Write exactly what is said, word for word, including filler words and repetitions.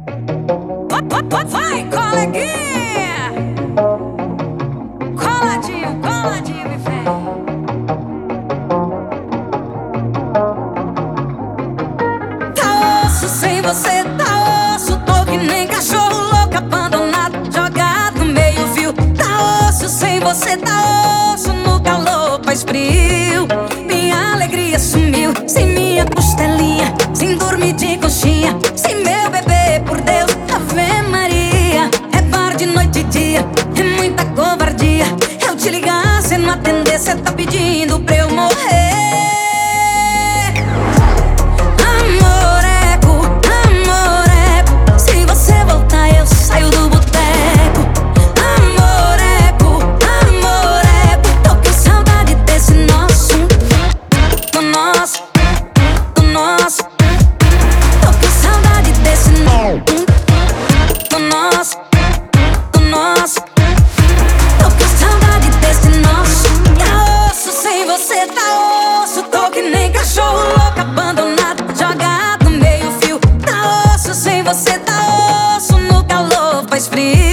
Vai, coleguinha! Coladinho, coladinho, me vem. Tá osso sem você, tá osso. Tô que nem cachorro louco, abandonado, jogado no meio fio. Tá osso sem você, tá osso. No calor faz frio. Minha alegria sumiu, sem minha costelinha, sem dormir de coxinha, sem meu bebê, por Deus, Ave Maria. É bar de noite e dia, é muita covardia. Eu te ligar, cê não atender, cê tá pedindo pra eu morrer. Amoreco, amoreco, se você voltar eu saio do boteco. Amoreco, amoreco, tô com saudade desse nosso, do nosso, do nosso. Tô com saudade desse nosso, do nosso, do nosso. Tô com saudade desse nosso. Tá osso sem você, tá osso. Tô que nem cachorro louco, abandonado, jogado no meio fio. Tá osso sem você, tá osso. No calor faz frio.